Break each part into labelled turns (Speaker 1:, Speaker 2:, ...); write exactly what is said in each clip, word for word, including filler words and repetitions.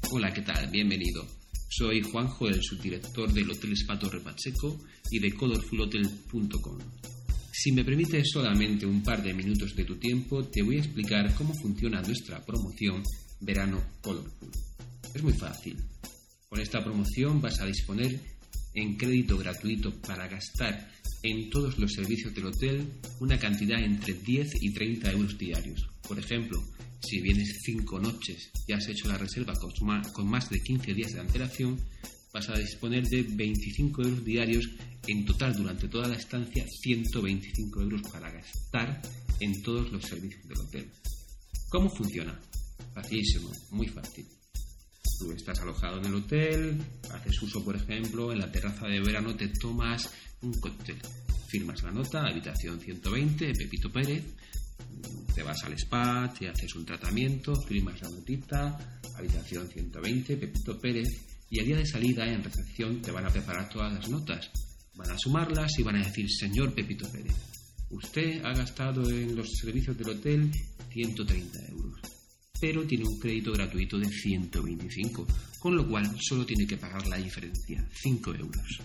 Speaker 1: Hola, ¿qué tal? Bienvenido. Soy Juanjo, el subdirector del Hotel Spa Torre Pacheco y de colorful hotel punto com. Si me permites solamente un par de minutos de tu tiempo, te voy a explicar cómo funciona nuestra promoción Verano Colorful. Es muy fácil. Con esta promoción vas a disponer en crédito gratuito para gastar en todos los servicios del hotel una cantidad entre diez y treinta euros diarios. Por ejemplo, si vienes cinco noches y has hecho la reserva con más de quince días de antelación, vas a disponer de veinticinco euros diarios, en total durante toda la estancia ciento veinticinco euros para gastar en todos los servicios del hotel. ¿Cómo funciona? Facilísimo, muy fácil. Tú estás alojado en el hotel, haces uso, por ejemplo, en la terraza de verano te tomas un cóctel, firmas la nota, habitación ciento veinte, Pepito Pérez, te vas al spa, te haces un tratamiento, firmas la notita, habitación ciento veinte, Pepito Pérez, y al día de salida en recepción te van a preparar todas las notas, van a sumarlas y van a decir: señor Pepito Pérez, usted ha gastado en los servicios del hotel ciento treinta euros, pero tiene un crédito gratuito de ciento veinticinco, con lo cual solo tiene que pagar la diferencia, cinco euros.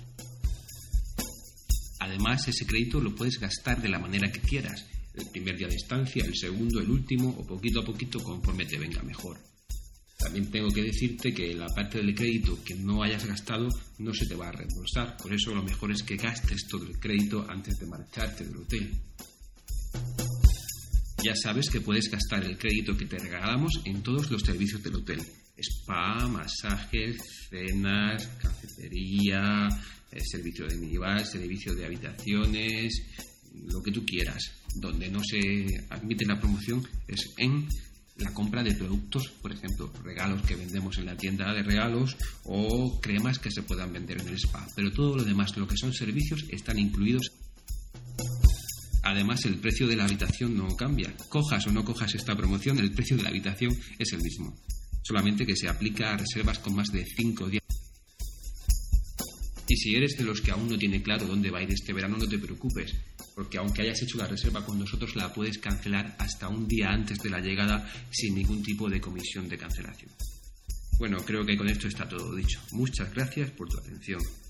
Speaker 1: Además, ese crédito lo puedes gastar de la manera que quieras, el primer día de estancia, el segundo, el último, o poquito a poquito conforme te venga mejor. También tengo que decirte que la parte del crédito que no hayas gastado no se te va a reembolsar, por eso lo mejor es que gastes todo el crédito antes de marcharte del hotel. Ya sabes que puedes gastar el crédito que te regalamos en todos los servicios del hotel: spa, masajes, cenas, cafetería, eh, servicio de minibar, servicio de habitaciones, lo que tú quieras. Donde no se admite la promoción es en la compra de productos, por ejemplo, regalos que vendemos en la tienda de regalos o cremas que se puedan vender en el spa. Pero todo lo demás, lo que son servicios, están incluidos. Además, el precio de la habitación no cambia. Cojas o no cojas esta promoción, el precio de la habitación es el mismo. Solamente que se aplica a reservas con más de cinco días. Y si eres de los que aún no tiene claro dónde va a ir este verano, no te preocupes, porque aunque hayas hecho la reserva con nosotros, la puedes cancelar hasta un día antes de la llegada sin ningún tipo de comisión de cancelación. Bueno, creo que con esto está todo dicho. Muchas gracias por tu atención.